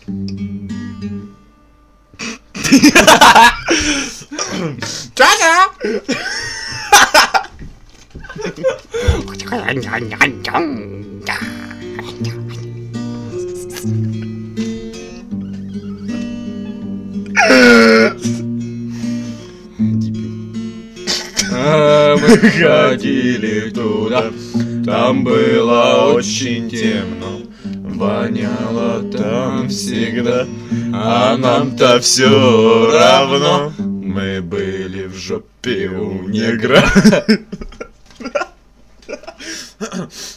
Мы ходили туда, там было очень темно, воняло там всегда, а нам-то все равно. Мы были в жопе у негра.